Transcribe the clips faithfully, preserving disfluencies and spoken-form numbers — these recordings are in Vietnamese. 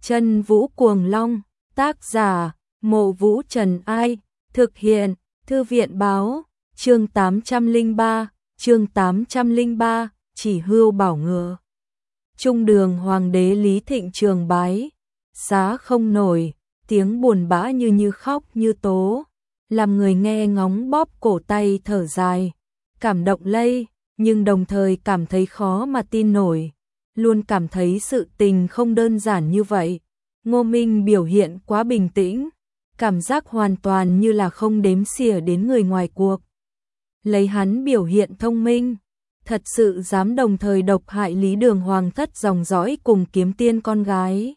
Chân Vũ Cuồng Long, tác giả, Mộ Vũ Trần Ai, thực hiện, Thư viện báo, chương tám trăm lẻ ba, chương tám trăm lẻ ba, chỉ hưu bảo ngựa. Trung đường hoàng đế Lý Thịnh Trường bái, xá không nổi, tiếng buồn bã như như khóc như tố, làm người nghe ngóng bóp cổ tay thở dài, cảm động lây, nhưng đồng thời cảm thấy khó mà tin nổi, luôn cảm thấy sự tình không đơn giản như vậy. Ngô Minh biểu hiện quá bình tĩnh, cảm giác hoàn toàn như là không đếm xỉa đến người ngoài cuộc. Lấy hắn biểu hiện thông minh, thật sự dám đồng thời độc hại Lý Đường hoàng thất dòng dõi cùng Kiếm Tiên con gái.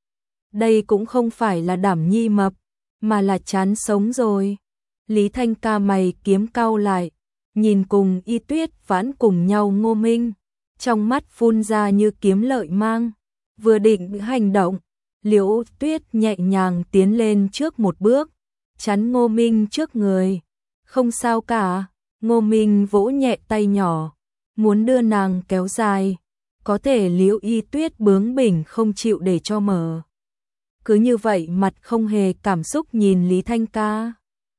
Đây cũng không phải là đảm nhi mập, mà là chán sống rồi. Lý Thanh Ca mày kiếm cau lại, nhìn cùng Y Tuyết vãn cùng nhau Ngô Minh, trong mắt phun ra như kiếm lợi mang, vừa định hành động, Liễu Tuyết nhẹ nhàng tiến lên trước một bước, chắn Ngô Minh trước người. Không sao cả, Ngô Minh vỗ nhẹ tay nhỏ, muốn đưa nàng kéo dài, có thể Liễu Y Tuyết bướng bỉnh không chịu để cho mở. Cứ như vậy mặt không hề cảm xúc nhìn Lý Thanh Ca.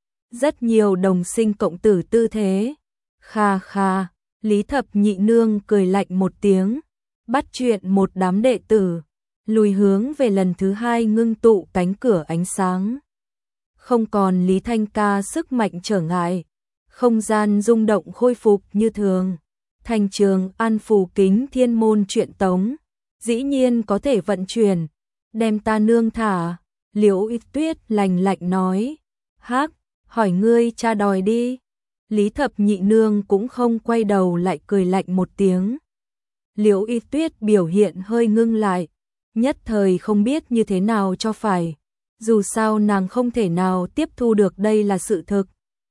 Rất nhiều đồng sinh cộng tử tư thế. Kha kha, Lý Thập Nhị Nương cười lạnh một tiếng, bắt chuyện một đám đệ tử, lùi hướng về lần thứ hai ngưng tụ cánh cửa ánh sáng. Không còn Lý Thanh Ca sức mạnh trở ngại, không gian rung động khôi phục như thường. Thành Trường An phủ kính thiên môn truyện tống, dĩ nhiên có thể vận chuyển, đem ta nương thả. Liễu Y Tuyết lạnh lạnh nói, hắc, hỏi ngươi cha đòi đi. Lý Thập Nhị Nương cũng không quay đầu lại cười lạnh một tiếng. Liễu Y Tuyết biểu hiện hơi ngưng lại, nhất thời không biết như thế nào cho phải. Dù sao nàng không thể nào tiếp thu được đây là sự thực.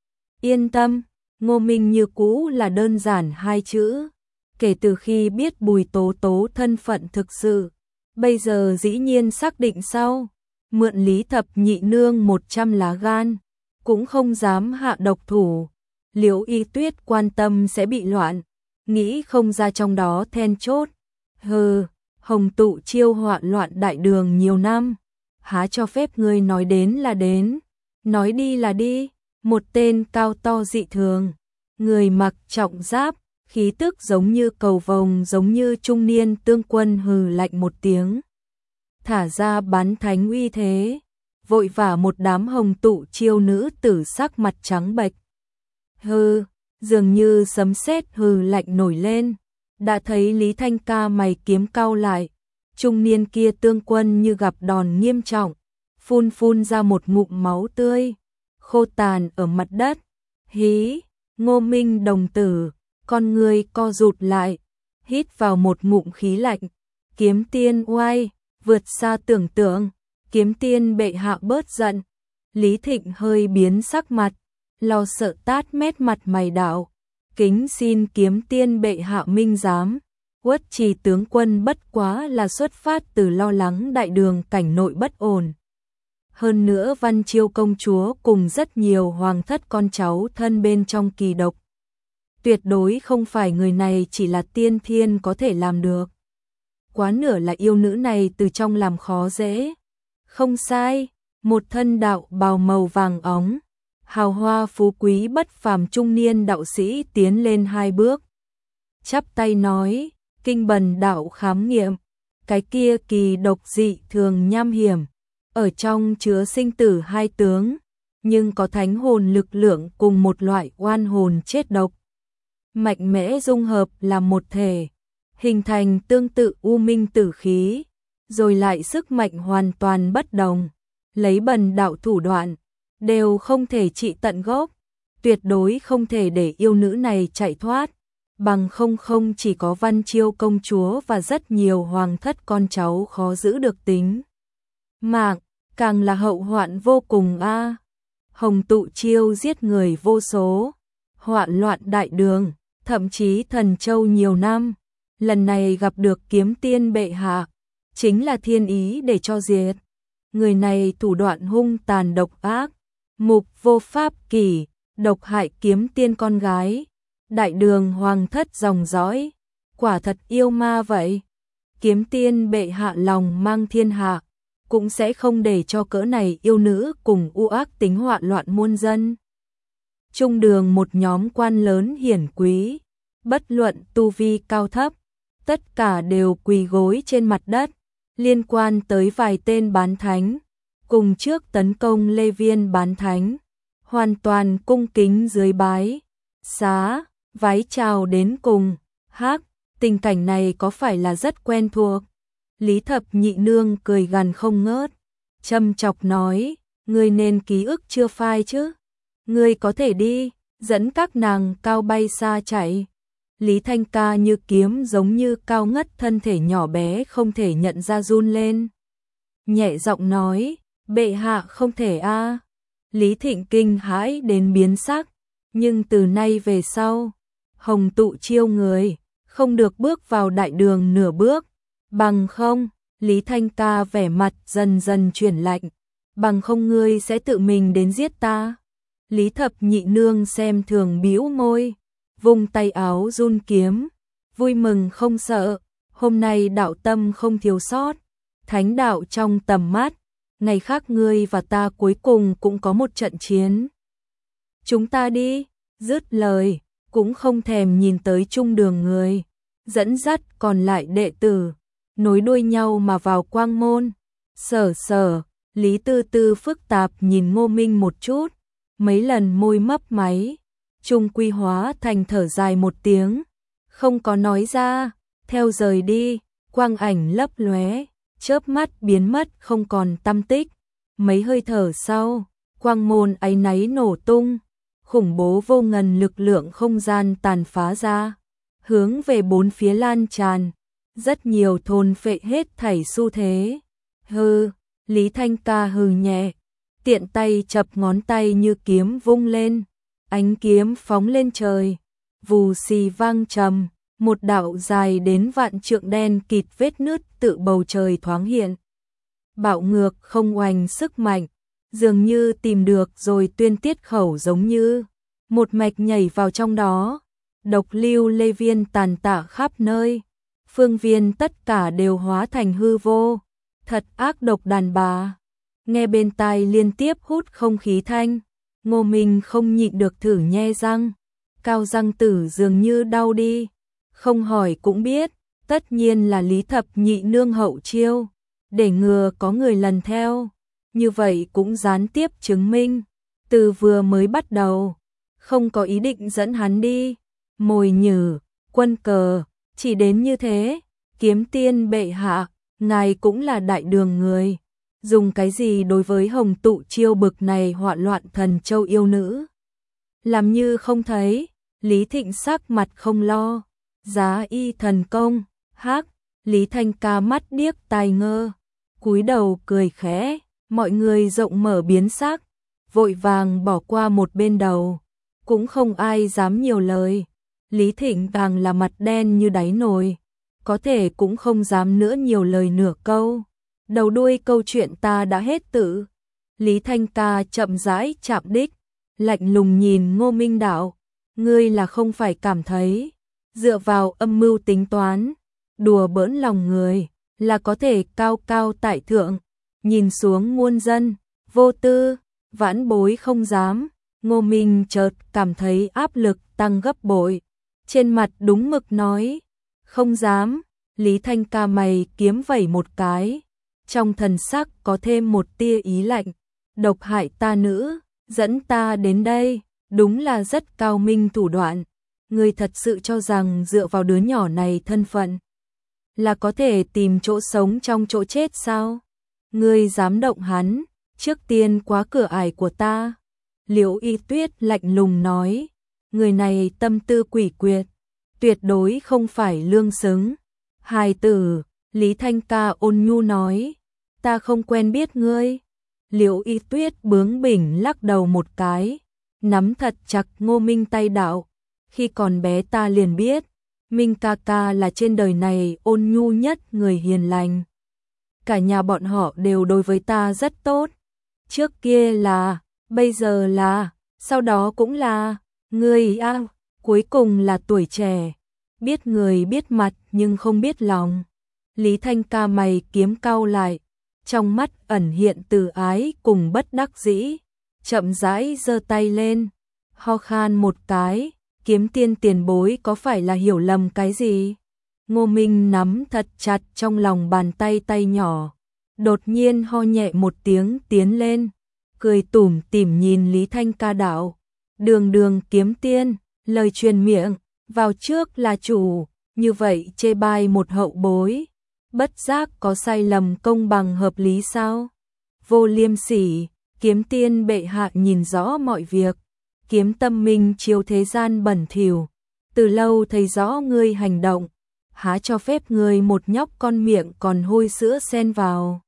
Yên tâm, Ngô Minh như cũ là đơn giản hai chữ. Kể từ khi biết Bùi Tố Tố thân phận thực sự, bây giờ dĩ nhiên xác định sau, mượn Lý Thập Nhị Nương một trăm lá gan, cũng không dám hạ độc thủ. Liễu Y Tuyết quan tâm sẽ bị loạn, nghĩ không ra trong đó then chốt. Hừ, Hồng Tụ chiêu họa loạn đại đường nhiều năm, há cho phép ngươi nói đến là đến, nói đi là đi. Một tên cao to dị thường, người mặc trọng giáp, khí tức giống như cầu vồng, giống như trung niên tương quân hừ lạnh một tiếng, thả ra bán thánh uy thế, vội vã một đám Hồng Tụ chiêu nữ tử sắc mặt trắng bệch. Hừ, dường như sấm sét hừ lạnh nổi lên, đã thấy Lý Thanh Ca mày kiếm cau lại, trung niên kia tương quân như gặp đòn nghiêm trọng, phun phun ra một ngụm máu tươi, khô tàn ở mặt đất. Hí, Ngô Minh đồng tử, con người co rụt lại, hít vào một ngụm khí lạnh. Kiếm Tiên oai, vượt xa tưởng tượng, Kiếm Tiên bệ hạ bớt giận. Lý Thịnh hơi biến sắc mặt, lo sợ tát mét mặt mày đạo, kính xin Kiếm Tiên bệ hạ minh giám. Uất Trì tướng quân bất quá là xuất phát từ lo lắng đại đường cảnh nội bất ổn. Hơn nữa Văn Chiêu công chúa cùng rất nhiều hoàng thất con cháu thân bên trong kỳ độc. Tuyệt đối không phải người này chỉ là tiên thiên có thể làm được. Quá nửa là yêu nữ này từ trong làm khó dễ. Không sai, một thân đạo bào màu vàng óng, hào hoa phú quý bất phàm trung niên đạo sĩ tiến lên hai bước. Chắp tay nói, kinh bần đạo khám nghiệm, cái kia kỳ độc dị thường nham hiểm. Ở trong chứa sinh tử hai tướng, nhưng có thánh hồn lực lượng cùng một loại oan hồn chết độc. Mạnh mẽ dung hợp làm một thể, hình thành tương tự u minh tử khí, rồi lại sức mạnh hoàn toàn bất đồng. Lấy bần đạo thủ đoạn, đều không thể trị tận gốc, tuyệt đối không thể để yêu nữ này chạy thoát. Bằng không không chỉ có Văn Chiêu công chúa và rất nhiều hoàng thất con cháu khó giữ được tính mạng, càng là hậu hoạn vô cùng a. À. Hồng Tụ chiêu giết người vô số, hoạn loạn đại đường, thậm chí Thần Châu nhiều năm, lần này gặp được Kiếm Tiên bệ hạ, chính là thiên ý để cho diệt. Người này thủ đoạn hung tàn độc ác, mục vô pháp kỷ, độc hại Kiếm Tiên con gái, đại đường hoàng thất dòng dõi, quả thật yêu ma vậy. Kiếm Tiên bệ hạ lòng mang thiên hạ, cũng sẽ không để cho cỡ này yêu nữ cùng u ác tính hoạn loạn muôn dân. Trung đường một nhóm quan lớn hiển quý, bất luận tu vi cao thấp, tất cả đều quỳ gối trên mặt đất, liên quan tới vài tên bán thánh, cùng trước tấn công Lê Viên bán thánh, hoàn toàn cung kính dưới bái, xá, vái chào đến cùng. Hắc, tình cảnh này có phải là rất quen thuộc? Lý Thập Nhị Nương cười gằn không ngớt, châm chọc nói, ngươi nên ký ức chưa phai chứ? Ngươi có thể đi, dẫn các nàng cao bay xa chạy. Lý Thanh Ca như kiếm giống như cao ngất, thân thể nhỏ bé không thể nhận ra run lên. Nhẹ giọng nói, bệ hạ không thể a. Lý Thịnh kinh hãi đến biến sắc, nhưng từ nay về sau, Hồng Tụ chiêu người, không được bước vào đại đường nửa bước, bằng không, Lý Thanh Ca vẻ mặt dần dần chuyển lạnh, bằng không ngươi sẽ tự mình đến giết ta. Lý Thập Nhị Nương xem thường bĩu môi, vung tay áo run kiếm, vui mừng không sợ, hôm nay đạo tâm không thiếu sót, thánh đạo trong tầm mắt, ngày khác ngươi và ta cuối cùng cũng có một trận chiến. Chúng ta đi, dứt lời, cũng không thèm nhìn tới trung đường người, dẫn dắt còn lại đệ tử, nối đuôi nhau mà vào quang môn. Sở sở, Lý Tư Tư phức tạp nhìn Ngô Minh một chút, mấy lần môi mấp máy, trung quy hóa thành thở dài một tiếng, không có nói ra, theo rời đi, quang ảnh lấp lóe, chớp mắt biến mất không còn tăm tích. Mấy hơi thở sau, quang môn áy náy nổ tung, khủng bố vô ngần lực lượng không gian tàn phá ra, hướng về bốn phía lan tràn, rất nhiều thôn phệ hết thảy xu thế. Hừ, Lý Thanh Ca hừ nhẹ, tiện tay chập ngón tay như kiếm vung lên, ánh kiếm phóng lên trời, vù xì vang trầm, một đạo dài đến vạn trượng đen kịt vết nứt tự bầu trời thoáng hiện. Bạo ngược không oanh sức mạnh, dường như tìm được rồi tuyên tiết khẩu, giống như một mạch nhảy vào trong đó. Độc lưu lê viên tàn tạ khắp nơi, phương viên tất cả đều hóa thành hư vô, thật ác độc đàn bà. Nghe bên tai liên tiếp hút không khí thanh, Ngô Minh không nhịn được thử nhe răng, cao răng tử dường như đau đi, không hỏi cũng biết, tất nhiên là Lý Thập Nhị Nương hậu chiêu, để ngừa có người lần theo, như vậy cũng gián tiếp chứng minh, từ vừa mới bắt đầu, không có ý định dẫn hắn đi. Mồi nhử, quân cờ, chỉ đến như thế, kiếm tiên bệ hạ, ngài cũng là đại đường người, dùng cái gì đối với Hồng Tụ chiêu bực này hoạn loạn thần châu yêu nữ? Làm như không thấy, Lý Thịnh sắc mặt không lo, giá y thần công, hắc, Lý Thanh Ca mắt điếc tai ngơ, cúi đầu cười khẽ, mọi người rộng mở biến sắc, vội vàng bỏ qua một bên đầu, cũng không ai dám nhiều lời. Lý Thịnh càng là mặt đen như đáy nồi, có thể cũng không dám nữa nhiều lời nửa câu. Đầu đuôi câu chuyện ta đã hết tự. Lý Thanh Ca chậm rãi chạm đích, lạnh lùng nhìn Ngô Minh đạo, ngươi là không phải cảm thấy, dựa vào âm mưu tính toán, đùa bỡn lòng người, là có thể cao cao tại thượng, nhìn xuống muôn dân, vô tư, vãn bối không dám. Ngô Minh chợt cảm thấy áp lực tăng gấp bội, trên mặt đúng mực nói, không dám. Lý Thanh Ca mày kiếm vẩy một cái, trong thần sắc có thêm một tia ý lạnh, độc hại ta nữ, dẫn ta đến đây, đúng là rất cao minh thủ đoạn. Ngươi thật sự cho rằng dựa vào đứa nhỏ này thân phận là có thể tìm chỗ sống trong chỗ chết sao? Ngươi dám động hắn, trước tiên quá cửa ải của ta. Liễu Y Tuyết lạnh lùng nói, người này tâm tư quỷ quyệt, tuyệt đối không phải lương xứng. Hài tử, Lý Thanh Ca ôn nhu nói, ta không quen biết ngươi. Liễu Y Tuyết bướng bỉnh lắc đầu một cái, nắm thật chặt Ngô Minh tay đạo, khi còn bé ta liền biết, Minh ca ca là trên đời này ôn nhu nhất người hiền lành. Cả nhà bọn họ đều đối với ta rất tốt, trước kia là, bây giờ là, sau đó cũng là, ngươi a, cuối cùng là tuổi trẻ, biết người biết mặt nhưng không biết lòng. Lý Thanh Ca mày kiếm cau lại, trong mắt ẩn hiện từ ái cùng bất đắc dĩ, chậm rãi giơ tay lên, ho khan một cái, Kiếm Tiên tiền bối có phải là hiểu lầm cái gì? Ngô Minh nắm thật chặt trong lòng bàn tay tay nhỏ, đột nhiên ho nhẹ một tiếng tiến lên, cười tủm tỉm nhìn Lý Thanh Ca đạo, đường đường kiếm tiên, lời truyền miệng, vào trước là chủ, như vậy chê bai một hậu bối, bất giác có sai lầm công bằng hợp lý sao? Vô liêm sỉ, kiếm tiên bệ hạ nhìn rõ mọi việc, kiếm tâm minh chiếu thế gian bẩn thỉu, từ lâu thấy rõ ngươi hành động, há cho phép ngươi một nhóc con miệng còn hôi sữa xen vào.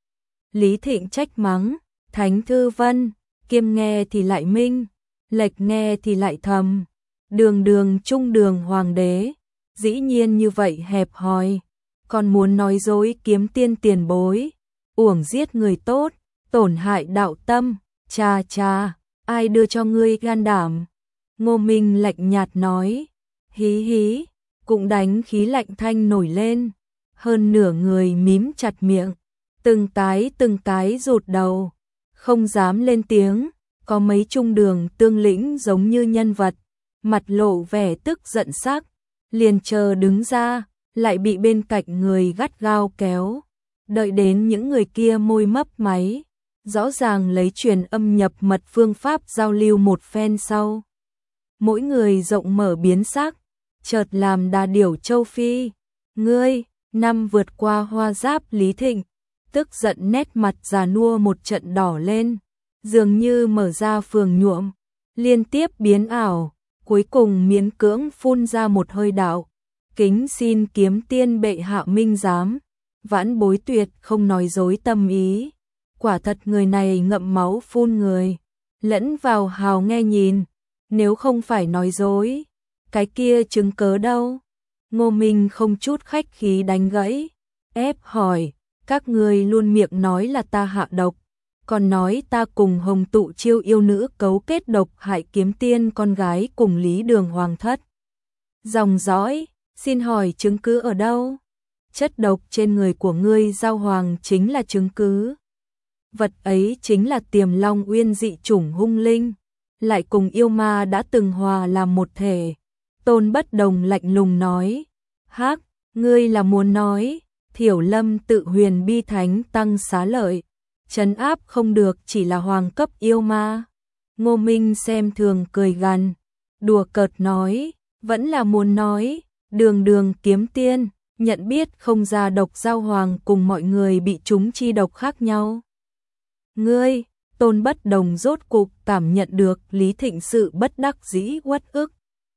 Lý Thịnh trách mắng, Thánh Thư Vân, kiêm nghe thì lại minh, lệch nghe thì lại thầm, đường đường trung đường hoàng đế, dĩ nhiên như vậy hẹp hòi, còn muốn nói dối kiếm tiên tiền bối, uổng giết người tốt, tổn hại đạo tâm, cha cha, ai đưa cho ngươi gan đảm? Ngô Minh lạnh nhạt nói, hí hí, cũng đánh khí lạnh thanh nổi lên, hơn nửa người mím chặt miệng, từng cái từng cái rụt đầu, không dám lên tiếng, có mấy trung đường tương lĩnh giống như nhân vật, mặt lộ vẻ tức giận sắc, liền chờ đứng ra, lại bị bên cạnh người gắt gao kéo, đợi đến những người kia môi mấp máy, rõ ràng lấy truyền âm nhập mật phương pháp giao lưu một phen sau. Mỗi người rộng mở biến sắc, chợt làm đà điểu châu Phi, ngươi, năm vượt qua hoa giáp Lý Thịnh, tức giận nét mặt già nua một trận đỏ lên, dường như mở ra phường nhuộm, liên tiếp biến ảo, cuối cùng miễn cưỡng phun ra một hơi đạo, kính xin kiếm tiên bệ hạ minh giám, vãn bối tuyệt không nói dối tâm ý, quả thật người này ngậm máu phun người, lẫn vào hào nghe nhìn, nếu không phải nói dối, cái kia chứng cớ đâu? Ngô Minh không chút khách khí đánh gãy, ép hỏi, các ngươi luôn miệng nói là ta hạ độc, còn nói ta cùng Hồng Tụ Chiêu yêu nữ cấu kết độc hại kiếm tiên con gái cùng Lý Đường Hoàng thất. Dòng dõi, xin hỏi chứng cứ ở đâu? Chất độc trên người của ngươi Giao Hoàng chính là chứng cứ. Vật ấy chính là Tiềm Long Uyên dị chủng hung linh, lại cùng yêu ma đã từng hòa làm một thể. Tôn Bất Đồng lạnh lùng nói, hắc, ngươi là muốn nói, Thiểu Lâm tự huyền bi thánh tăng xá lợi, trấn áp không được chỉ là hoàng cấp yêu ma. Ngô Minh xem thường cười gằn, đùa cợt nói, vẫn là muốn nói, đường đường kiếm tiên, nhận biết không ra độc Giao Hoàng cùng mọi người bị chúng chi độc khác nhau. Ngươi, Tôn Bất Đồng rốt cục cảm nhận được Lý Thịnh sự bất đắc dĩ uất ức.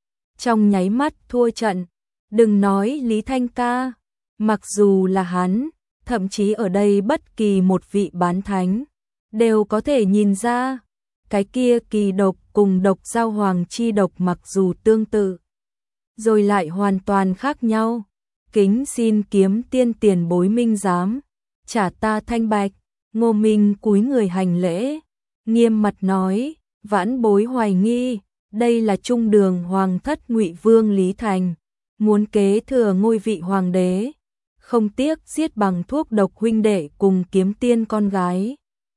Trong nháy mắt thua trận, đừng nói Lý Thanh ca, mặc dù là hắn, thậm chí ở đây bất kỳ một vị bán thánh, đều có thể nhìn ra, cái kia kỳ độc cùng độc Giao Hoàng chi độc mặc dù tương tự, rồi lại hoàn toàn khác nhau. Kính xin kiếm tiên tiền bối minh giám, trả ta thanh bạch. Ngô Minh cúi người hành lễ, nghiêm mặt nói, vãn bối hoài nghi, đây là trung đường hoàng thất Ngụy Vương Lý Thành, muốn kế thừa ngôi vị hoàng đế, không tiếc giết bằng thuốc độc huynh đệ cùng kiếm tiên con gái.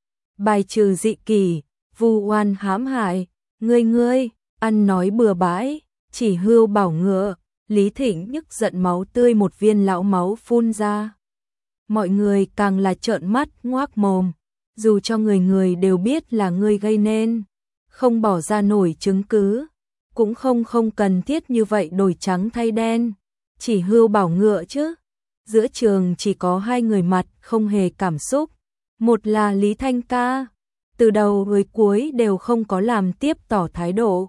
Bài trừ dị kỷ, vu oan hãm hại, ngươi ngươi, ăn nói bừa bãi, chỉ hưu bảo ngựa. Lý Thịnh nhức giận máu tươi một viên lão máu phun ra. Mọi người càng là trợn mắt ngoác mồm, dù cho người người đều biết là ngươi gây nên, không bỏ ra nổi chứng cứ, cũng không không cần thiết như vậy đổi trắng thay đen, chỉ hưu bảo ngựa chứ. Giữa trường chỉ có hai người mặt không hề cảm xúc, một là Lý Thanh ca, từ đầu tới cuối đều không có làm tiếp tỏ thái độ.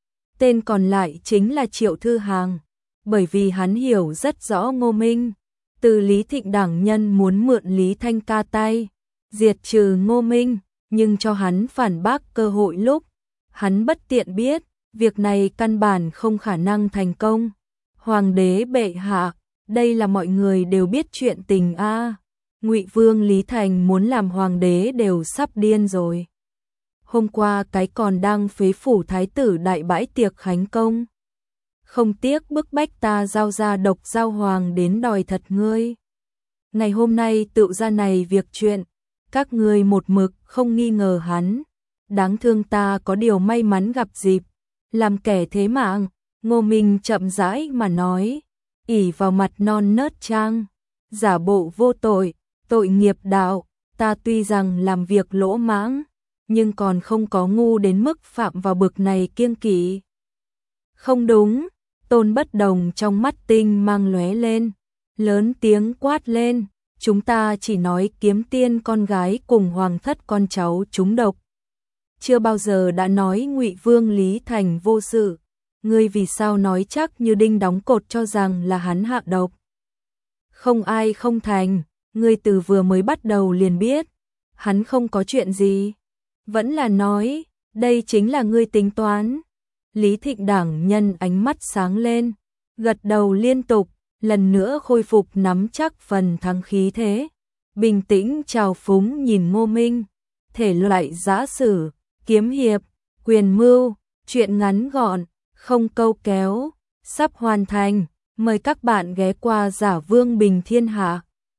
Tên còn lại chính là Triệu Thư Hàng, bởi vì hắn hiểu rất rõ Ngô Minh, từ Lý Thịnh đảng nhân muốn mượn Lý Thanh ca tay, diệt trừ Ngô Minh, nhưng cho hắn phản bác cơ hội lúc, hắn bất tiện biết, việc này căn bản không khả năng thành công. Hoàng đế bệ hạ, đây là mọi người đều biết chuyện tình a. À. Ngụy Vương Lý Thành muốn làm hoàng đế đều sắp điên rồi. Hôm qua cái còn đang phế phủ thái tử đại bãi tiệc khánh công, không tiếc bức bách ta giao ra độc Giao Hoàng đến đòi thật ngươi. Ngày hôm nay tự ra này việc chuyện, các ngươi một mực không nghi ngờ hắn. Đáng thương ta có điều may mắn gặp dịp, làm kẻ thế mạng. Ngô Minh chậm rãi mà nói, ỉ vào mặt non nớt trang, giả bộ vô tội, tội nghiệp đạo, ta tuy rằng làm việc lỗ mãng, nhưng còn không có ngu đến mức phạm vào bực này kiêng kỵ. Không đúng, Tôn Bất Đồng trong mắt tinh mang lóe lên, lớn tiếng quát lên, chúng ta chỉ nói Kiếm Tiên con gái cùng Hoàng thất con cháu trúng độc. Chưa bao giờ đã nói Ngụy Vương Lý Thành vô sự, ngươi vì sao nói chắc như đinh đóng cột cho rằng là hắn hạ độc? Không ai không thành, ngươi từ vừa mới bắt đầu liền biết, hắn không có chuyện gì. Vẫn là nói, đây chính là ngươi tính toán. Lý Thịnh Đảng nhân ánh mắt sáng lên, gật đầu liên tục, lần nữa khôi phục nắm chắc phần thắng khí thế. Bình tĩnh trào phúng nhìn Ngô Minh, thể loại giã sử, kiếm hiệp, quyền mưu, chuyện ngắn gọn, không câu kéo, sắp hoàn thành. Mời các bạn ghé qua Giả Vương Bình Thiên Hạ.